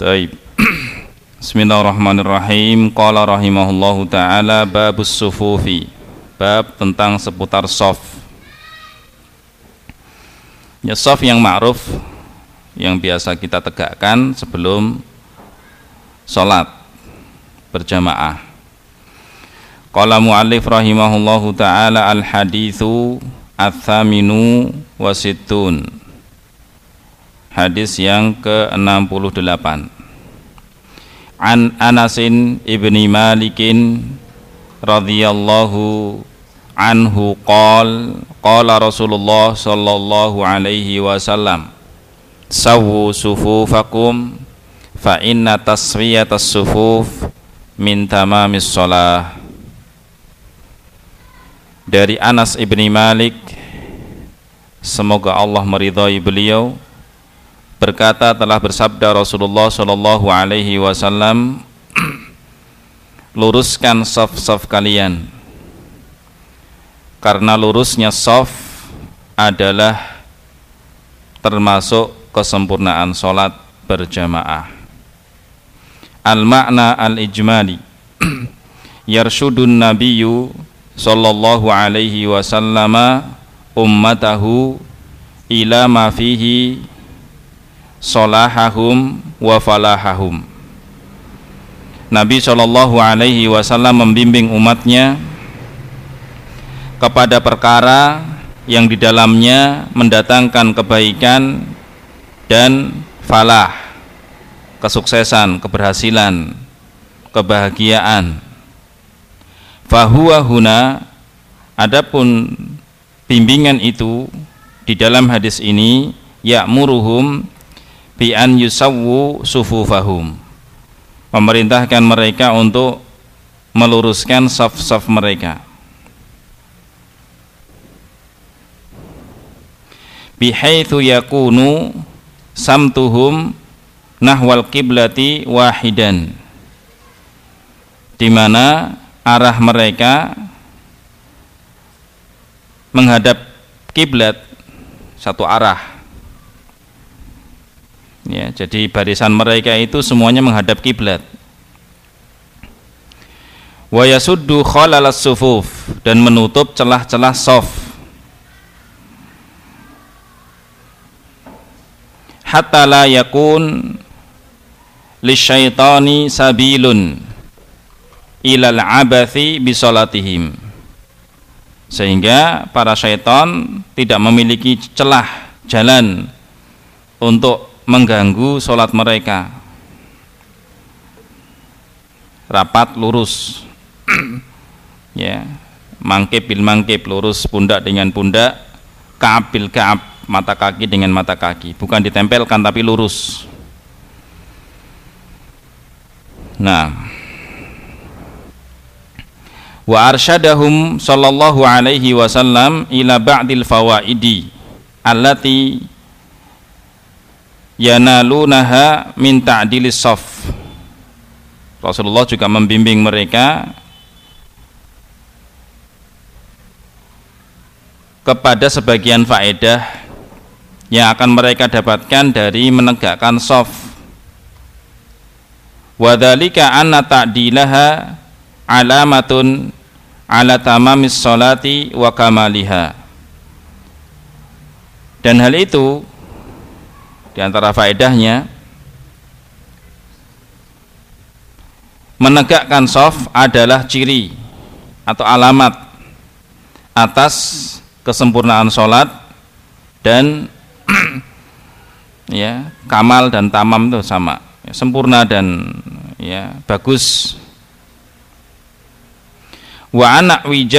Baik. Bismillahirrahmanirrahim. Qala rahimahullahu taala babus sufufi. Bab tentang seputar shaf. Ya, shaf yang ma'ruf yang biasa kita tegakkan sebelum salat berjamaah. Qala mu'allif rahimahullahu taala al-haditsu ats-tsaminu wa sittun. Hadis yang ke-68. An Anasin ibni Malikin radhiyallahu anhu qala Rasulullah sallallahu alaihi wasallam sawwu sufufakum fa inna taswiyatas sufuf min tamamis shalah. Dari Anas ibni Malik, semoga Allah meridhai beliau, berkata, telah bersabda Rasulullah sallallahu alaihi wasallam, luruskan shaf-shaf kalian, karena lurusnya shaf adalah termasuk kesempurnaan salat berjamaah. Al-makna al-ijmali yarshudun nabiyyu sallallahu alaihi wasallama ummatahu ila ma fihi salahahum wa falahahum. Nabi sallallahu alaihi wasallam membimbing umatnya kepada perkara yang di dalamnya mendatangkan kebaikan dan falah, kesuksesan, keberhasilan, kebahagiaan. Fahuwa huna, adapun bimbingan itu di dalam hadis ini, ya'muruhum bi an yusawwu sufufahum, memerintahkan mereka untuk meluruskan shaf-shaf mereka. Bihaitsu yakunu samtuhum nahwal qiblati wahidan, di mana arah mereka menghadap kiblat satu arah. Ya, jadi barisan mereka itu semuanya menghadap kiblat. Wa yasuddu khalalas sufuf, dan menutup celah-celah shaf. Hatta la yakun lisyaitani sabilun ilal abathi bisolatihim, sehingga para syaitan tidak memiliki celah jalan untuk mengganggu sholat mereka. Rapat lurus, ya, mangkib bil mangkib, lurus pundak dengan pundak, ka'ab bil ka'ab, mata kaki dengan mata kaki, bukan ditempelkan tapi lurus. Nah, wa arsyadahum sallallahu alaihi wasallam ila ba'dil fawaidi allati yanalunaha min ta'dilis shaf. Rasulullah juga membimbing mereka kepada sebagian faedah yang akan mereka dapatkan dari menegakkan shaf. Wa dzalika anna ta'dilaha alamatun ala tamamis sholati wa kamaliha. Dan hal itu di antara faedahnya, menegakkan shaf adalah ciri atau alamat atas kesempurnaan sholat dan ya, kamal dan tamam itu sama, ya, sempurna dan ya, bagus. Wa anna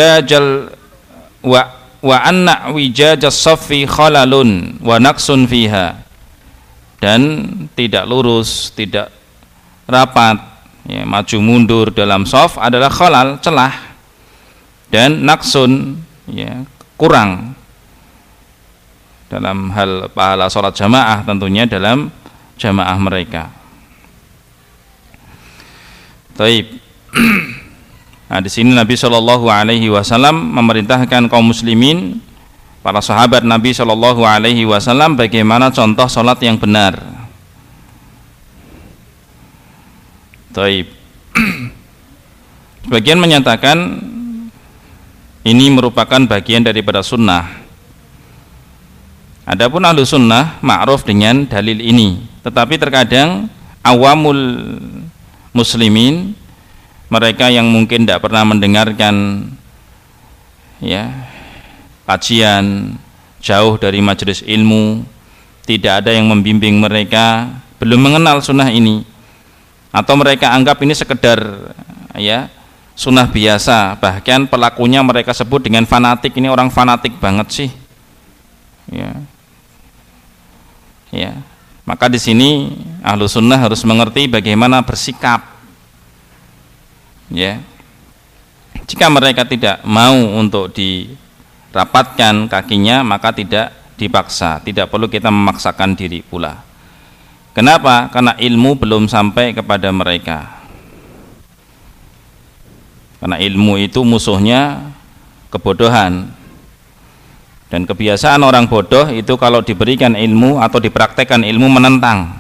wijajas shaffi khalalun wa naqsun fiha, dan tidak lurus, tidak rapat, ya, maju mundur dalam shaf adalah khalal, celah, dan naqsun, ya, kurang dalam hal pahala sholat jamaah, tentunya dalam jamaah mereka. Taib. Nah, di sini Nabi Shallallahu Alaihi Wasallam memerintahkan kaum muslimin, para sahabat Nabi Shallallahu Alaihi Wasallam, bagaimana contoh sholat yang benar. Taib. Sebagian menyatakan ini merupakan bagian daripada sunnah. Adapun ahlu sunnah ma'ruf dengan dalil ini, tetapi terkadang awamul muslimin, mereka yang mungkin tidak pernah mendengarkan ya kajian, jauh dari majelis ilmu, tidak ada yang membimbing mereka, belum mengenal sunnah ini, atau mereka anggap ini sekedar ya sunnah biasa, bahkan pelakunya mereka sebut dengan fanatik, ini orang fanatik banget sih ya, maka di sini ahlu sunnah harus mengerti bagaimana bersikap ya. Jika mereka tidak mau untuk dirapatkan kakinya, maka tidak dipaksa, tidak perlu kita memaksakan diri pula. Kenapa? Karena ilmu belum sampai kepada mereka. Karena ilmu itu musuhnya kebodohan. Dan kebiasaan orang bodoh itu kalau diberikan ilmu atau dipraktekkan ilmu menentang.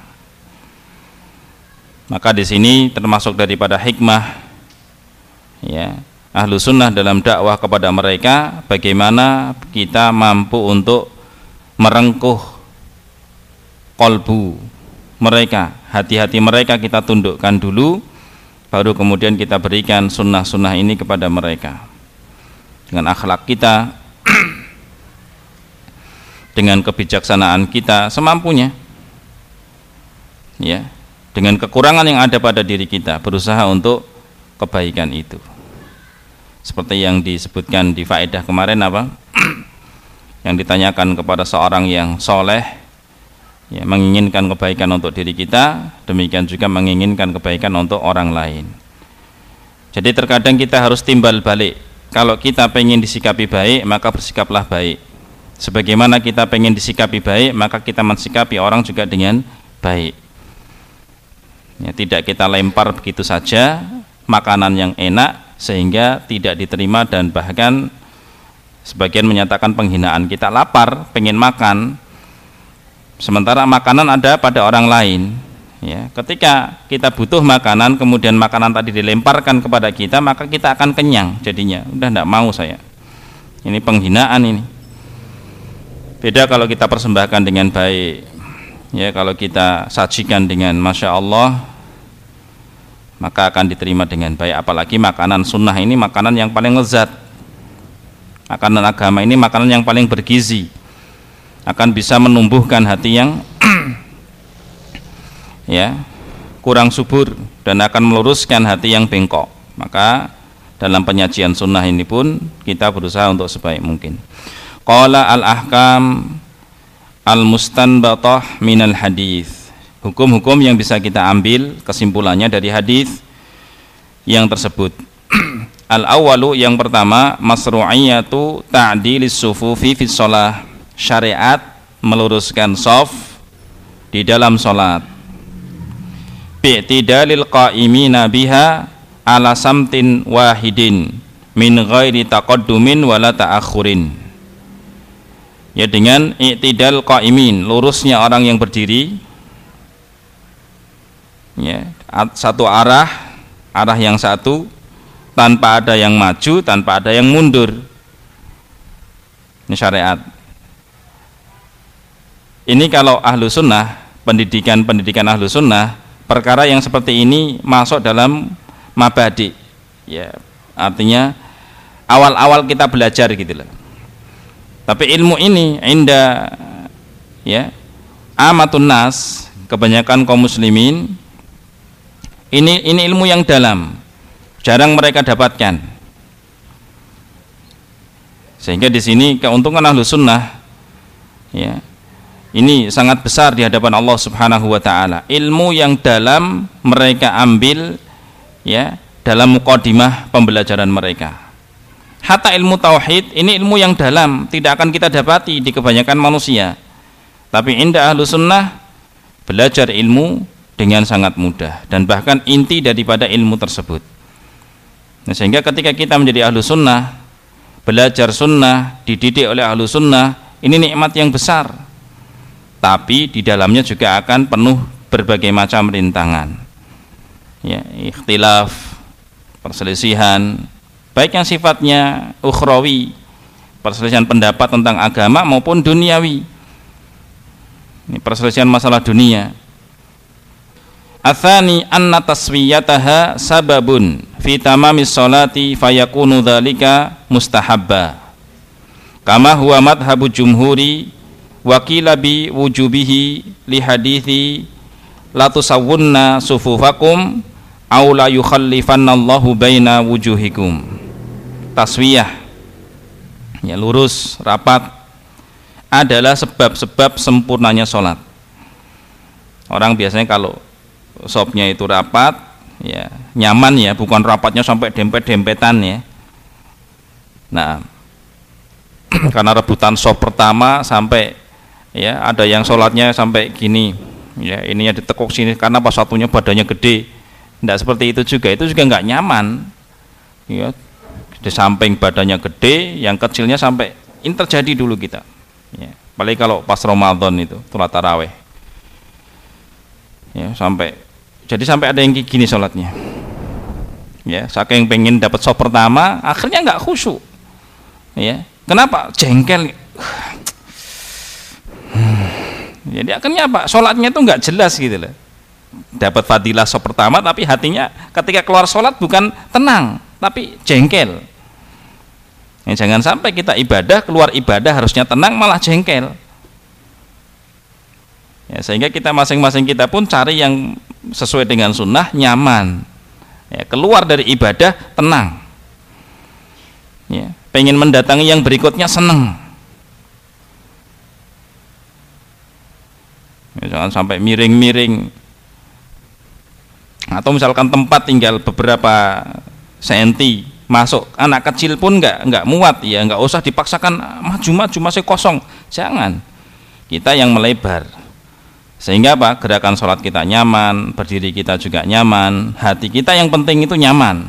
Maka di sini termasuk daripada hikmah ya ahlu sunnah dalam dakwah kepada mereka, bagaimana kita mampu untuk merengkuh kolbu mereka, hati-hati mereka kita tundukkan dulu, baru kemudian kita berikan sunnah-sunnah ini kepada mereka dengan akhlak kita, dengan kebijaksanaan kita semampunya ya, dengan kekurangan yang ada pada diri kita, berusaha untuk kebaikan itu. Seperti yang disebutkan di faedah kemarin apa? Yang ditanyakan kepada seorang yang soleh ya, menginginkan kebaikan untuk diri kita, demikian juga menginginkan kebaikan untuk orang lain. Jadi terkadang kita harus timbal balik. Kalau kita pengen disikapi baik, maka bersikaplah baik. Sebagaimana kita pengen disikapi baik, maka kita mensikapi orang juga dengan baik ya, tidak kita lempar begitu saja makanan yang enak sehingga tidak diterima, dan bahkan sebagian menyatakan penghinaan. Kita lapar, pengen makan, sementara makanan ada pada orang lain ya. Ketika kita butuh makanan, kemudian makanan tadi dilemparkan kepada kita, maka kita akan kenyang jadinya, udah tidak mau saya, ini penghinaan ini. Beda kalau kita persembahkan dengan baik ya, kalau kita sajikan dengan Masya Allah, maka akan diterima dengan baik. Apalagi makanan sunnah ini makanan yang paling lezat, makanan agama ini makanan yang paling bergizi, akan bisa menumbuhkan hati yang ya kurang subur dan akan meluruskan hati yang bengkok. Maka dalam penyajian sunnah ini pun kita berusaha untuk sebaik mungkin. Qala al-ahkam al-mustanbatah minal hadis. Hukum-hukum yang bisa kita ambil kesimpulannya dari hadis yang tersebut. Al-awwalu, yang pertama, masru'iyatu ta'dilis sufufi fi shalah. Syariat meluruskan shaf di dalam salat. Bi'tidalil qa'imina biha ala samtin wahidin min ghairi taqaddumin wala ta'akhurin. Ya, dengan i'tidal qa'imin, lurusnya orang yang berdiri ya, satu arah yang satu, tanpa ada yang maju, tanpa ada yang mundur. Ini syariat. Ini kalau ahlu sunnah, pendidikan ahlu sunnah, perkara yang seperti ini masuk dalam mabadi ya, artinya awal-awal kita belajar gitu loh. Tapi ilmu ini inda ya amatun nas, kebanyakan kaum muslimin, ini ilmu yang dalam, jarang mereka dapatkan. Sehingga di sini keuntungan ahlu sunnah ya, ini sangat besar di hadapan Allah Subhanahu wa taala. Ilmu yang dalam mereka ambil ya dalam muqaddimah pembelajaran mereka. Hatta ilmu tauhid ini ilmu yang dalam, tidak akan kita dapati di kebanyakan manusia. Tapi indah ahlu sunnah belajar ilmu dengan sangat mudah, dan bahkan inti daripada ilmu tersebut. Nah, sehingga ketika kita menjadi ahlu sunnah, belajar sunnah, dididik oleh ahlu sunnah, ini nikmat yang besar. Tapi di dalamnya juga akan penuh berbagai macam rintangan ya, ikhtilaf, perselisihan, baik yang sifatnya ukhrawi, perselisihan pendapat tentang agama maupun duniawi. Ini perselisihan masalah dunia. Atsani anna taswiyataha sababun fi tamamis sholati fayakunu dzalika mustahabba. Kama huwa madhhabu jumhuri wa qila bi wujubihi li hadithi la tusawwunna sufufakum aw la yukhallifannallahu baina wujuhikum. Taswiyah, ya, lurus, rapat, adalah sebab-sebab sempurnanya sholat. Orang biasanya kalau sopnya itu rapat, ya, nyaman, ya, bukan rapatnya sampai dempet-dempetan, ya. Nah, karena rebutan sop pertama sampai, ya, ada yang sholatnya sampai gini, ya, ininya ditekuk sini karena pas satunya badannya gede. Tidak seperti itu juga nggak nyaman, ya. Di samping badannya gede, yang kecilnya sampai, ini terjadi dulu kita, ya. Apalagi kalau pas Ramadan itu sholat taraweh, ya, jadi sampai ada yang gini sholatnya, ya, saking pengen dapat sop pertama akhirnya nggak khusyuk, ya. Kenapa? Jengkel. Jadi akhirnya apa? Sholatnya itu nggak jelas gitu loh. Dapat fadilah sop pertama tapi hatinya ketika keluar sholat bukan tenang tapi jengkel. Ya, jangan sampai kita ibadah, keluar ibadah harusnya tenang malah jengkel. Ya, sehingga kita masing-masing kita pun cari yang sesuai dengan sunnah, nyaman, ya, keluar dari ibadah tenang, ya, pengen mendatangi yang berikutnya seneng, ya, jangan sampai miring-miring, atau misalkan tempat tinggal beberapa senti, masuk anak kecil pun nggak muat, ya, nggak usah dipaksakan maju-maju masih kosong, jangan, kita yang melebar. Sehingga apa? Gerakan sholat kita nyaman, berdiri kita juga nyaman, hati kita yang penting itu nyaman.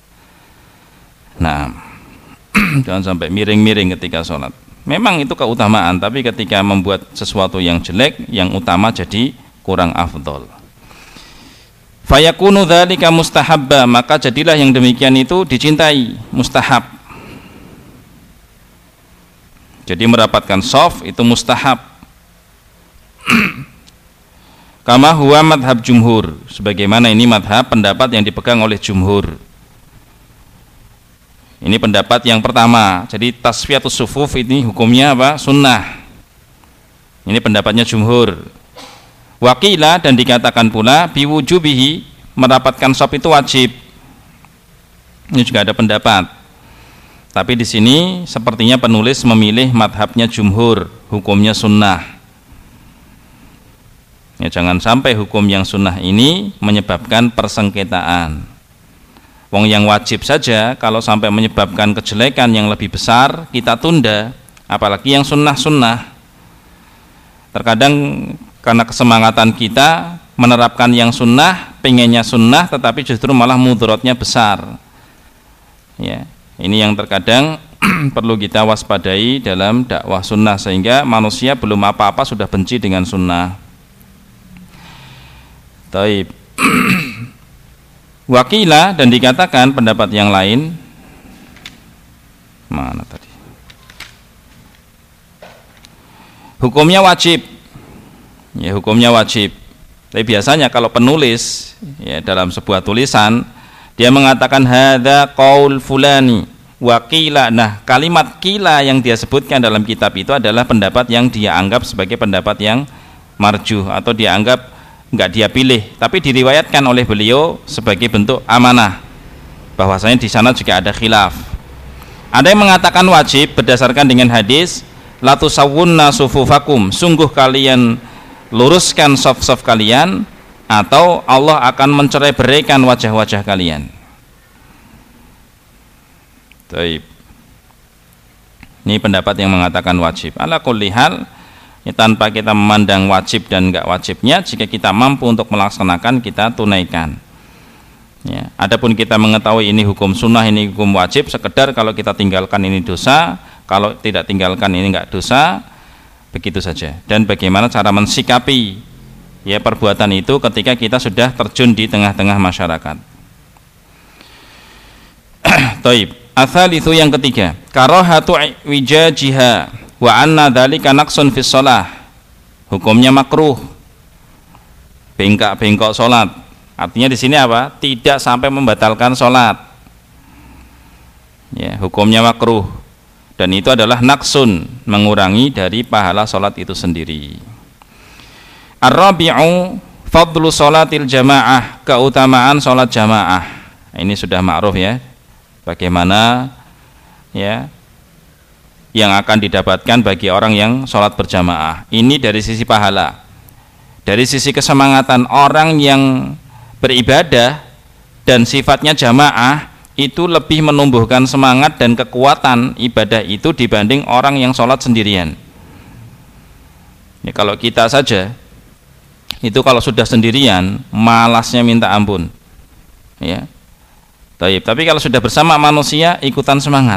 Nah, jangan sampai miring-miring ketika sholat. Memang itu keutamaan, tapi ketika membuat sesuatu yang jelek, yang utama jadi kurang afdol. Fayakunu dzalika mustahabba, maka jadilah yang demikian itu dicintai, mustahab. Jadi mendapatkan shaf itu mustahab. Kama huwa madhab jumhur, sebagaimana ini madhab pendapat yang dipegang oleh jumhur. Ini pendapat yang pertama. Jadi tasfiyatus sufuf ini hukumnya apa? Sunnah. Ini pendapatnya jumhur. Wakila, dan dikatakan pula biwujubihi, mendapatkan shaf itu wajib. Ini juga ada pendapat. Tapi di sini sepertinya penulis memilih madhabnya jumhur, hukumnya sunnah. Ya, jangan sampai hukum yang sunnah ini menyebabkan persengketaan. Wong yang wajib saja kalau sampai menyebabkan kejelekan yang lebih besar kita tunda, apalagi yang sunnah-sunnah. Terkadang karena kesemangatan kita menerapkan yang sunnah, pengennya sunnah, tetapi justru malah mudaratnya besar. Ya, ini yang terkadang perlu kita waspadai dalam dakwah sunnah, sehingga manusia belum apa-apa sudah benci dengan sunnah. Taib. Wakila, dan dikatakan pendapat yang lain, mana tadi? Hukumnya wajib. Ya, hukumnya wajib. Tapi biasanya kalau penulis, ya, dalam sebuah tulisan dia mengatakan hadza qaul fulani wakila. Nah, kalimat kila yang dia sebutkan dalam kitab itu adalah pendapat yang dia anggap sebagai pendapat yang marjuh, atau dia anggap enggak dia pilih, tapi diriwayatkan oleh beliau sebagai bentuk amanah bahwasanya di sana juga ada khilaf. Ada yang mengatakan wajib berdasarkan dengan hadis la tusawwunna sufufakum, sungguh kalian luruskan saf-saf kalian atau Allah akan mencerai-beraikan wajah-wajah kalian. Taib. Ini pendapat yang mengatakan wajib. Ala kulli hal, ya, tanpa kita memandang wajib dan enggak wajibnya, jika kita mampu untuk melaksanakan, kita tunaikan. Ya, adapun kita mengetahui ini hukum sunnah, ini hukum wajib, sekedar kalau kita tinggalkan ini dosa, kalau tidak tinggalkan ini enggak dosa, begitu saja. Dan bagaimana cara mensikapi ya perbuatan itu ketika kita sudah terjun di tengah-tengah masyarakat. Taib. Asal itu yang ketiga, karahatu wijajiha wa anna dzalika naqsun fis shalah. Hukumnya makruh. Bengkak-bengkok salat. Artinya di sini apa? Tidak sampai membatalkan salat. Ya, hukumnya makruh. Dan itu adalah naqsun, mengurangi dari pahala salat itu sendiri. Ar-rabi'u fadlu salatil jamaah, keutamaan salat jamaah. Ini sudah ma'ruf ya. Bagaimana ya yang akan didapatkan bagi orang yang sholat berjamaah. Ini dari sisi pahala. Dari sisi kesemangatan, orang yang beribadah dan sifatnya jamaah itu lebih menumbuhkan semangat dan kekuatan ibadah itu dibanding orang yang sholat sendirian. Ya, kalau kita saja itu kalau sudah sendirian malasnya minta ampun ya. Tapi kalau sudah bersama manusia ikutan semangat.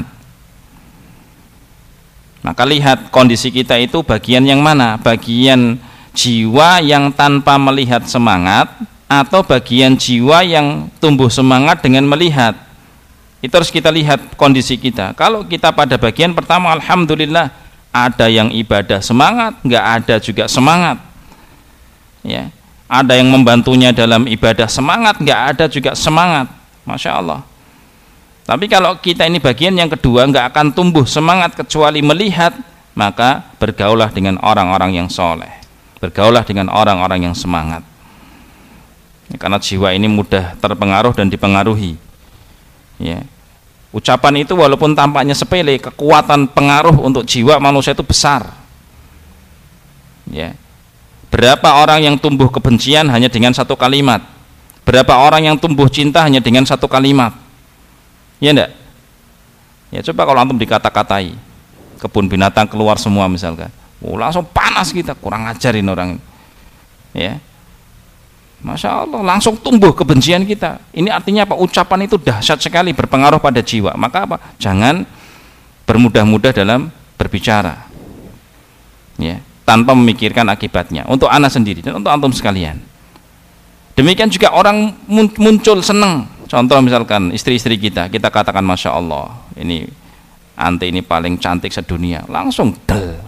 Maka lihat kondisi kita itu bagian yang mana? Bagian jiwa yang tanpa melihat semangat atau bagian jiwa yang tumbuh semangat dengan melihat? Itu harus kita lihat kondisi kita. Kalau kita pada bagian pertama, alhamdulillah, ada yang ibadah semangat, nggak ada juga semangat. Ya, ada yang membantunya dalam ibadah semangat, nggak ada juga semangat. Masya Allah. Tapi kalau kita ini bagian yang kedua, nggak akan tumbuh semangat kecuali melihat, maka bergaulah dengan orang-orang yang soleh, bergaulah dengan orang-orang yang semangat. Karena jiwa ini mudah terpengaruh dan dipengaruhi. Ya. Ucapan itu walaupun tampaknya sepele, kekuatan pengaruh untuk jiwa manusia itu besar. Ya. Berapa orang yang tumbuh kebencian hanya dengan satu kalimat? Berapa orang yang tumbuh cinta hanya dengan satu kalimat? Ya enggak? Ya coba kalau antum dikata-katai, kebun binatang keluar semua misalkan, langsung panas kita, kurang ajarin orang ini. Ya, Masya Allah, langsung tumbuh kebencian kita. Ini artinya apa? Ucapan itu dahsyat sekali, berpengaruh pada jiwa. Maka apa? Jangan bermudah-mudah dalam berbicara, ya, tanpa memikirkan akibatnya. Untuk anak sendiri dan untuk antum sekalian. Demikian juga orang muncul senang. Contoh misalkan istri-istri kita katakan Masya Allah, ini anti ini paling cantik sedunia, langsung del.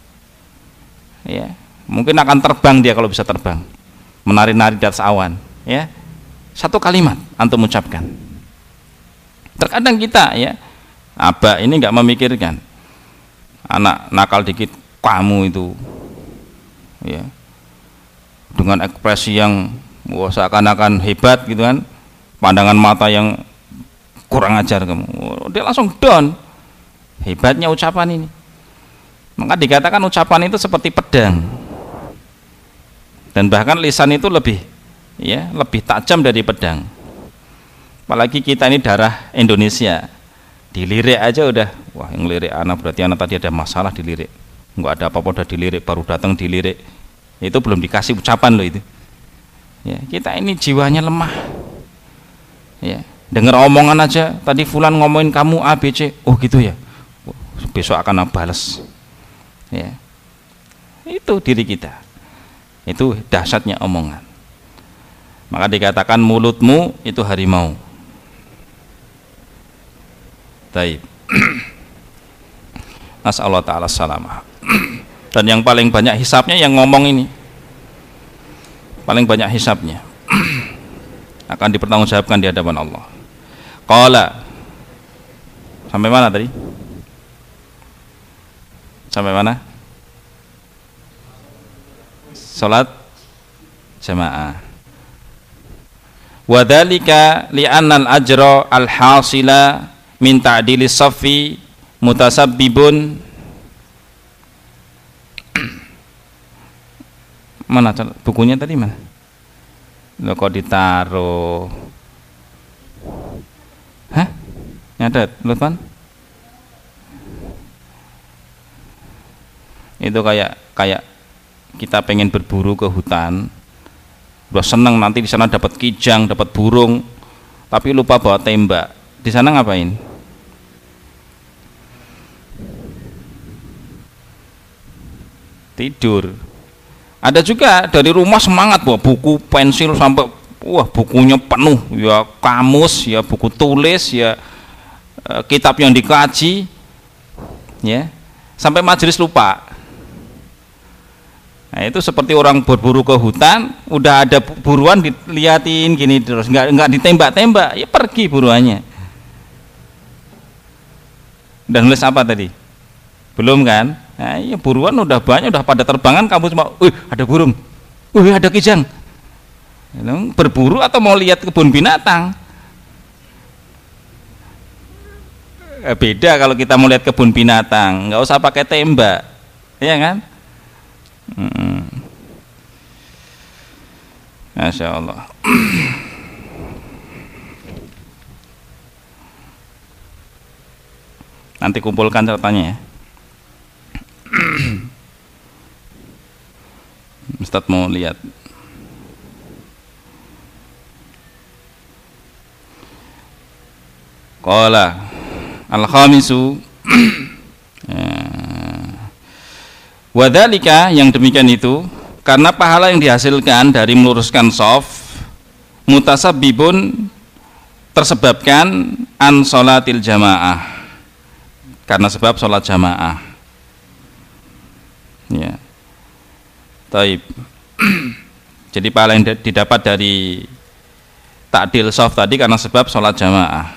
Ya, mungkin akan terbang dia kalau bisa terbang, menari-nari di atas awan. Ya, satu kalimat antum ucapkan. Terkadang kita ya, abah ini nggak memikirkan anak nakal dikit, kamu itu, ya, dengan ekspresi yang seakan-akan hebat gitu kan, pandangan mata yang kurang ajar kamu, dia langsung down. Hebatnya ucapan ini. Maka dikatakan ucapan itu seperti pedang, dan bahkan lisan itu lebih tajam dari pedang. Apalagi kita ini darah Indonesia, dilirik aja udah, wah yang lirik anak berarti anak tadi ada masalah, dilirik, nggak ada apa-apa udah dilirik, baru datang dilirik, itu belum dikasih ucapan loh itu. Ya, kita ini jiwanya lemah. Ya, dengar omongan aja, tadi fulan ngomongin kamu A B C, oh gitu ya, besok akan balas. Ya, itu diri kita, itu dahsyatnya omongan. Maka dikatakan mulutmu itu harimau. Taib. Nasallahu ta'ala salamah. Dan yang paling banyak hisabnya yang ngomong ini, paling banyak hisabnya, akan dipertanggungjawabkan di hadapan Allah. Qala, sampai mana tadi? Sampai mana? Salat jamaah. Wa dzalika li'anna al-ajra al-hasila min ta'dili saffi mutasabbibun. Mana bukunya tadi mana? Loh kok ditaruh? Hah? Nyatet, Lutman? Itu kayak kita pengen berburu ke hutan, udah seneng nanti di sana dapat kijang, dapat burung, tapi lupa bawa tembak. Di sana ngapain? Tidur. Ada juga dari rumah semangat bawa buku, pensil sampai wah bukunya penuh, ya kamus, ya buku tulis, ya kitab yang dikaji, ya sampai majelis lupa. Nah, itu seperti orang berburu ke hutan, udah ada buruan diliatin gini terus, nggak ditembak-tembak, ya pergi buruannya. Dan nulis apa tadi? Belum kan? Nah, ya buruan udah banyak, udah pada terbangan, kamu cuma, ada burung, ada kijang. Berburu atau mau lihat kebun binatang? Beda kalau kita mau lihat kebun binatang, nggak usah pakai tembak, ya kan? Masya Allah. Nanti kumpulkan catatannya ya. Ustaz mau lihat. Qala al-khamisu wadhalika, yang demikian itu karena pahala yang dihasilkan dari meluruskan shaf mutasabbibun, tersebabkan an sholatil jamaah, karena sebab sholat jamaah. Ya. Taib. Jadi pahala yang didapat dari ta'dil shaf tadi karena sebab sholat jamaah.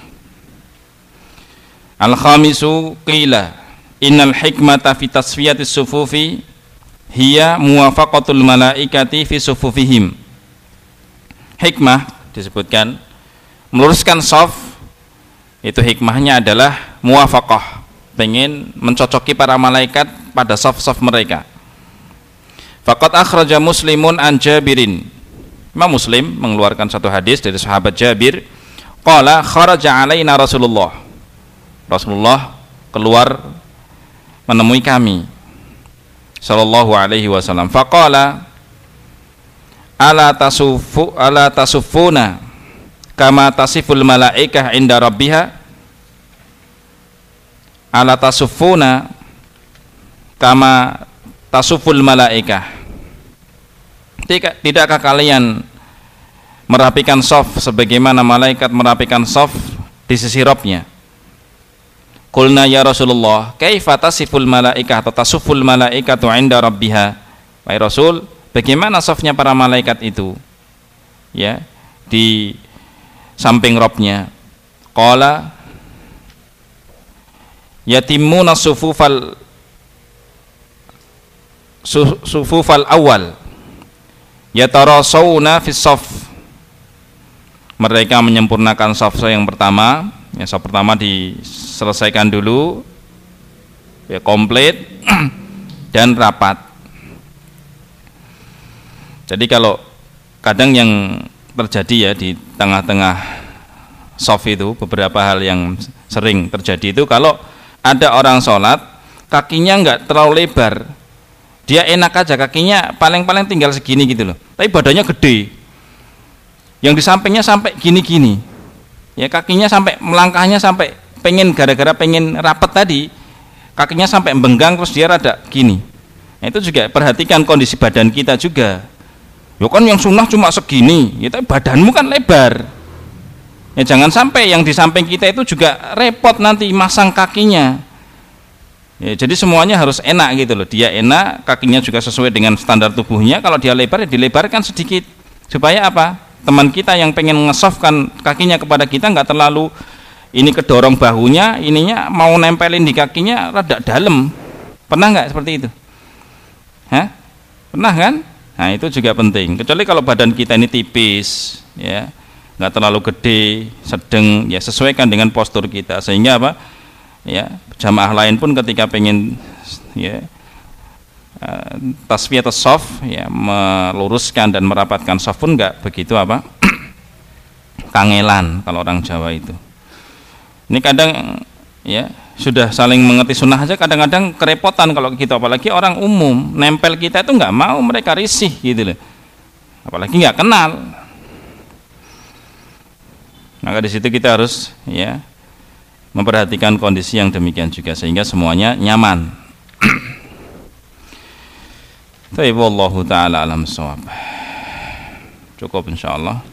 Al-khamisu qila innal hikmata fi tasfiyatis sufufi hiya muwafaqatul malaikati fi sufufihim. Hikmah disebutkan meluruskan shaf, itu hikmahnya adalah muwafaqah, pengen mencocoki para malaikat pada shaf-shaf mereka. Faqad akhraja Muslimun an Jabirin, Imam Muslim mengeluarkan satu hadis dari sahabat Jabir, qala kharaja alaina Rasulullah keluar menemui kami sallallahu alaihi wasallam, faqala ala tasufuna kama tasiful malaikah inda rabbiha, ala tasufuna kama tasuful malaikah, tidakkah kalian merapikan shaf sebagaimana malaikat merapikan shaf di sisi Rabbnya? Qulna ya Rasulullah kaifa tasiful malaikah atau tasuful malaikatu inda rabbiha, wahai Rasul, bagaimana shafnya para malaikat itu ya di samping Rabbnya? Qala yatimuna sufufal awal yatarasawna fis shaf, mereka menyempurnakan shaf yang pertama, ya shaf pertama diselesaikan dulu ya komplit dan rapat. Jadi kalau kadang yang terjadi ya di tengah-tengah shaf itu, beberapa hal yang sering terjadi itu, kalau ada orang sholat kakinya enggak terlalu lebar, dia enak aja, kakinya paling-paling tinggal segini gitu loh, tapi badannya gede, yang di sampingnya sampai gini-gini ya, kakinya sampai melangkahnya sampai pengen, gara-gara pengen rapet tadi kakinya sampai membenggang, terus dia rada gini. Nah, itu juga perhatikan kondisi badan kita juga. Ya kan yang sunnah cuma segini ya, tapi badanmu kan lebar ya, jangan sampai yang di samping kita itu juga repot nanti masang kakinya ya. Jadi semuanya harus enak gitu loh, dia enak, kakinya juga sesuai dengan standar tubuhnya. Kalau dia lebar ya dilebarkan sedikit, supaya apa, teman kita yang pengen ngesofkan kakinya kepada kita nggak terlalu ini kedorong bahunya, ininya mau nempelin di kakinya rada dalam. Pernah nggak seperti itu? Hah? Pernah kan? Nah, itu juga penting. Kecuali kalau badan kita ini tipis ya, nggak terlalu gede, sedang ya, sesuaikan dengan postur kita, sehingga apa ya, jamaah lain pun ketika pengen ya tasfiyat shaf ya, meluruskan dan merapatkan shaf pun nggak begitu apa kangelan kalau orang Jawa itu. Ini kadang ya sudah saling mengerti sunnah aja kadang-kadang kerepotan kalau gitu, apalagi orang umum nempel kita itu nggak mau, mereka risih gitu loh, apalagi nggak kenal. Maka di situ kita harus ya memperhatikan kondisi yang demikian juga, sehingga semuanya nyaman. Tapi wallahu taala alam shawab. Cukup insyaallah.